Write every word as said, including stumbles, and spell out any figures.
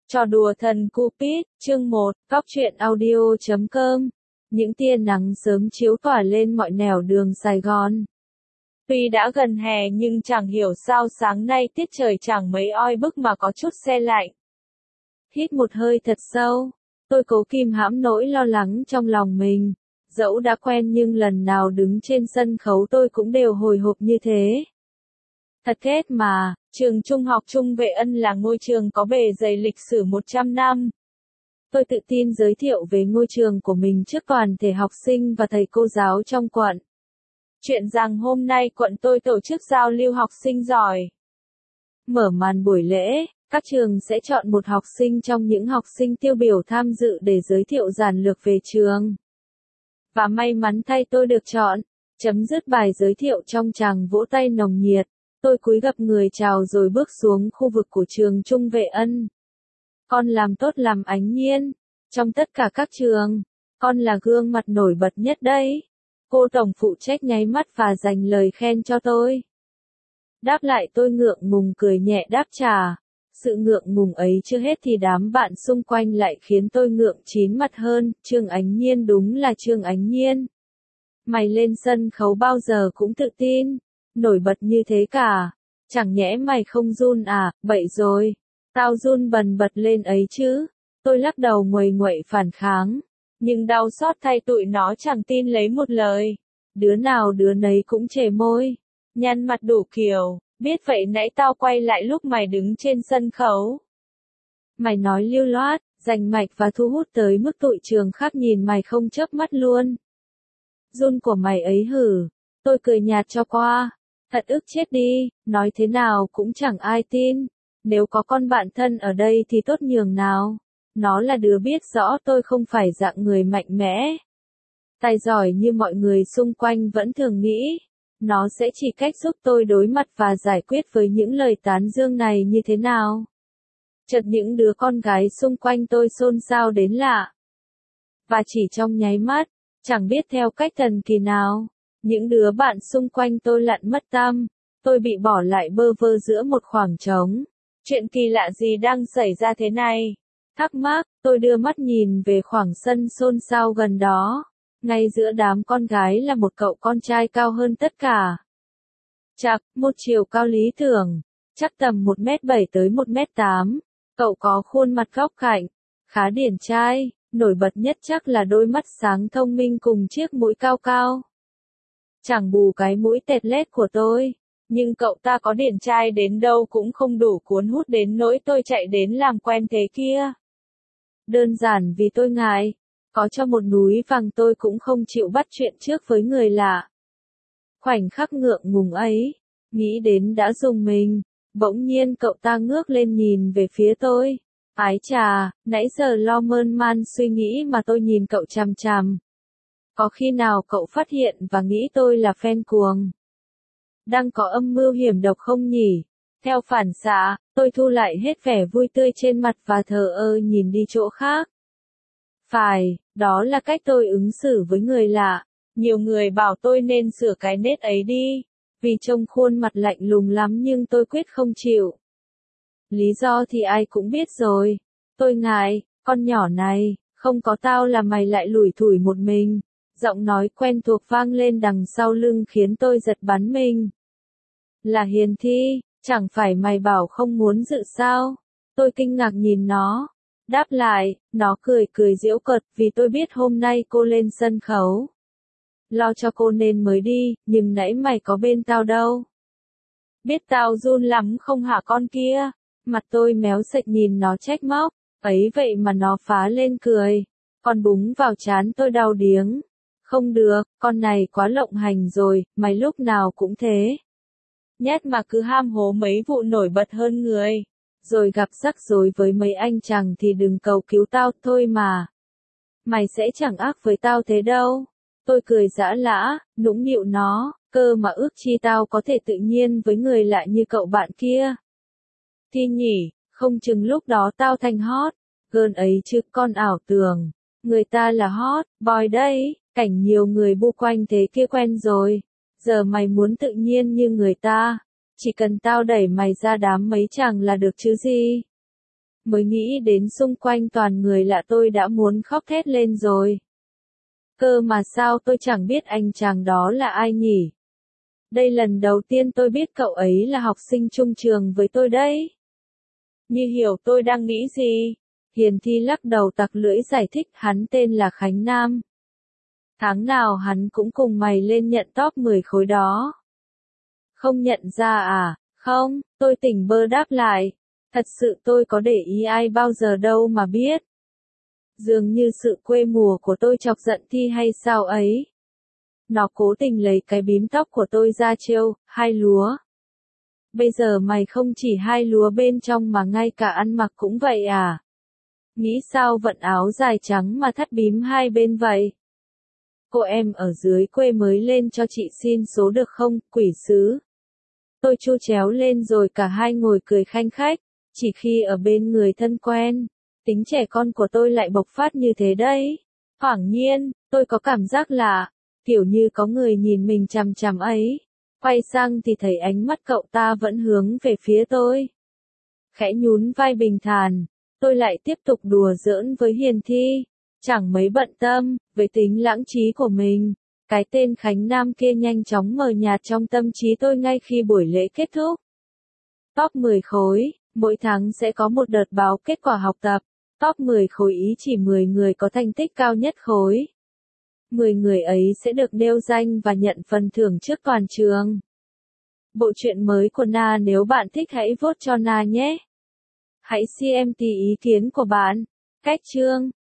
Trò đùa thần Cupid, chương một, góc truyện audio chấm com. Những tia nắng sớm chiếu tỏa lên mọi nẻo đường Sài Gòn. Tuy đã gần hè nhưng chẳng hiểu sao sáng nay tiết trời chẳng mấy oi bức mà có chút se lạnh. Hít một hơi thật sâu, tôi cố kìm hãm nỗi lo lắng trong lòng mình. Dẫu đã quen nhưng lần nào đứng trên sân khấu tôi cũng đều hồi hộp như thế. Thật kết mà, trường trung học Trung Vệ Ân là ngôi trường có bề dày lịch sử một trăm năm. Tôi tự tin giới thiệu về ngôi trường của mình trước toàn thể học sinh và thầy cô giáo trong quận. Chuyện rằng hôm nay quận tôi tổ chức giao lưu học sinh giỏi. Mở màn buổi lễ, các trường sẽ chọn một học sinh trong những học sinh tiêu biểu tham dự để giới thiệu giản lược về trường. Và may mắn thay tôi được chọn. Chấm dứt bài giới thiệu trong tràng vỗ tay nồng nhiệt. Tôi cúi gập người chào rồi bước xuống khu vực của trường Trung Vệ Ân. Con làm tốt làm ánh nhiên. Trong tất cả các trường, con là gương mặt nổi bật nhất đấy. Cô tổng phụ trách nháy mắt và dành lời khen cho tôi. Đáp lại tôi ngượng ngùng cười nhẹ đáp trả. Sự ngượng ngùng ấy chưa hết thì đám bạn xung quanh lại khiến tôi ngượng chín mặt hơn. Trương Ánh Nhiên, đúng là Trương Ánh Nhiên. Mày lên sân khấu bao giờ cũng tự tin, nổi bật như thế cả. Chẳng nhẽ mày không run à? Bậy rồi. Tao run bần bật lên ấy chứ. Tôi lắc đầu nguầy nguậy phản kháng. Nhưng đau xót thay tụi nó chẳng tin lấy một lời. Đứa nào đứa nấy cũng chề môi, nhăn mặt đủ kiểu. Biết vậy nãy tao quay lại lúc mày đứng trên sân khấu. Mày nói lưu loát, rành mạch và thu hút tới mức tụi trường khác nhìn mày không chớp mắt luôn. Run của mày ấy hử. Tôi cười nhạt cho qua. Thật ức chết đi, nói thế nào cũng chẳng ai tin. Nếu có con bạn thân ở đây thì tốt nhường nào. Nó là đứa biết rõ tôi không phải dạng người mạnh mẽ, tài giỏi như mọi người xung quanh vẫn thường nghĩ. Nó sẽ chỉ cách giúp tôi đối mặt và giải quyết với những lời tán dương này như thế nào. Chợt những đứa con gái xung quanh tôi xôn xao đến lạ. Và chỉ trong nháy mắt, chẳng biết theo cách thần kỳ nào, những đứa bạn xung quanh tôi lặn mất tăm. Tôi bị bỏ lại bơ vơ giữa một khoảng trống. Chuyện kỳ lạ gì đang xảy ra thế này? Thắc mắc, tôi đưa mắt nhìn về khoảng sân xôn xao gần đó. Ngay giữa đám con gái là một cậu con trai cao hơn tất cả. Chạc, một chiều cao lý tưởng, chắc tầm một mét bảy tới một mét tám. Cậu có khuôn mặt góc cạnh, khá điển trai, nổi bật nhất chắc là đôi mắt sáng thông minh cùng chiếc mũi cao cao. Chẳng bù cái mũi tẹt lét của tôi, nhưng cậu ta có điển trai đến đâu cũng không đủ cuốn hút đến nỗi tôi chạy đến làm quen thế kia. Đơn giản vì tôi ngại, có cho một núi vàng tôi cũng không chịu bắt chuyện trước với người lạ. Khoảnh khắc ngượng ngùng ấy, nghĩ đến đã rùng mình, bỗng nhiên cậu ta ngước lên nhìn về phía tôi. Ái chà, nãy giờ lo mơn man suy nghĩ mà tôi nhìn cậu chằm chằm. Có khi nào cậu phát hiện và nghĩ tôi là fan cuồng? Đang có âm mưu hiểm độc không nhỉ? Theo phản xạ, tôi thu lại hết vẻ vui tươi trên mặt và thờ ơ nhìn đi chỗ khác. Phải, đó là cách tôi ứng xử với người lạ. Nhiều người bảo tôi nên sửa cái nết ấy đi, vì trông khuôn mặt lạnh lùng lắm nhưng tôi quyết không chịu. Lý do thì ai cũng biết rồi. Tôi ngại, con nhỏ này, không có tao là mày lại lủi thủi một mình. Giọng nói quen thuộc vang lên đằng sau lưng khiến tôi giật bắn mình. Là Hiền Thi, chẳng phải mày bảo không muốn dự sao? Tôi kinh ngạc nhìn nó. Đáp lại, nó cười cười giễu cợt vì tôi biết hôm nay cô lên sân khấu. Lo cho cô nên mới đi, nhưng nãy mày có bên tao đâu. Biết tao run lắm không hả con kia? Mặt tôi méo sệch nhìn nó trách móc, ấy vậy mà nó phá lên cười. Còn búng vào trán tôi đau điếng. Không được, con này quá lộng hành rồi, mày lúc nào cũng thế. Nhét mà cứ ham hố mấy vụ nổi bật hơn người. Rồi gặp rắc rối với mấy anh chàng thì đừng cầu cứu tao thôi mà. Mày sẽ chẳng ác với tao thế đâu. Tôi cười giã lã, nũng nịu nó, cơ mà ước chi tao có thể tự nhiên với người lạ như cậu bạn kia. Thì nhỉ, không chừng lúc đó tao thành hot. Gơn ấy chứ con ảo tưởng. Người ta là hot, boy đấy, cảnh nhiều người bu quanh thế kia quen rồi. Giờ mày muốn tự nhiên như người ta. Chỉ cần tao đẩy mày ra đám mấy chàng là được chứ gì. Mới nghĩ đến xung quanh toàn người lạ tôi đã muốn khóc thét lên rồi. Cơ mà sao tôi chẳng biết anh chàng đó là ai nhỉ? Đây lần đầu tiên tôi biết cậu ấy là học sinh chung trường với tôi đấy. Như hiểu tôi đang nghĩ gì? Hiền Thi lắc đầu tặc lưỡi giải thích hắn tên là Khánh Nam. Tháng nào hắn cũng cùng mày lên nhận top mười khối đó. Không nhận ra à? Không, tôi tỉnh bơ đáp lại. Thật sự tôi có để ý ai bao giờ đâu mà biết. Dường như sự quê mùa của tôi chọc giận Thi hay sao ấy. Nó cố tình lấy cái bím tóc của tôi ra trêu, hai lúa. Bây giờ mày không chỉ hai lúa bên trong mà ngay cả ăn mặc cũng vậy à? Nghĩ sao vận áo dài trắng mà thắt bím hai bên vậy? Cô em ở dưới quê mới lên cho chị xin số được không, quỷ sứ? Tôi chu chéo lên rồi cả hai ngồi cười khanh khách, chỉ khi ở bên người thân quen, tính trẻ con của tôi lại bộc phát như thế đấy. Thoảng nhiên, tôi có cảm giác lạ, kiểu như có người nhìn mình chằm chằm ấy. Quay sang thì thấy ánh mắt cậu ta vẫn hướng về phía tôi. Khẽ nhún vai bình thản, tôi lại tiếp tục đùa giỡn với Hiền Thi, chẳng mấy bận tâm, với tính lãng trí của mình. Cái tên Khánh Nam kia nhanh chóng mờ nhạt trong tâm trí tôi ngay khi buổi lễ kết thúc. Top mười khối, mỗi tháng sẽ có một đợt báo kết quả học tập. Top mười khối ý chỉ mười người có thành tích cao nhất khối. mười người ấy sẽ được nêu danh và nhận phần thưởng trước toàn trường. Bộ truyện mới của Na nếu bạn thích hãy vote cho Na nhé. Hãy xem tí ý kiến của bạn. Cách chương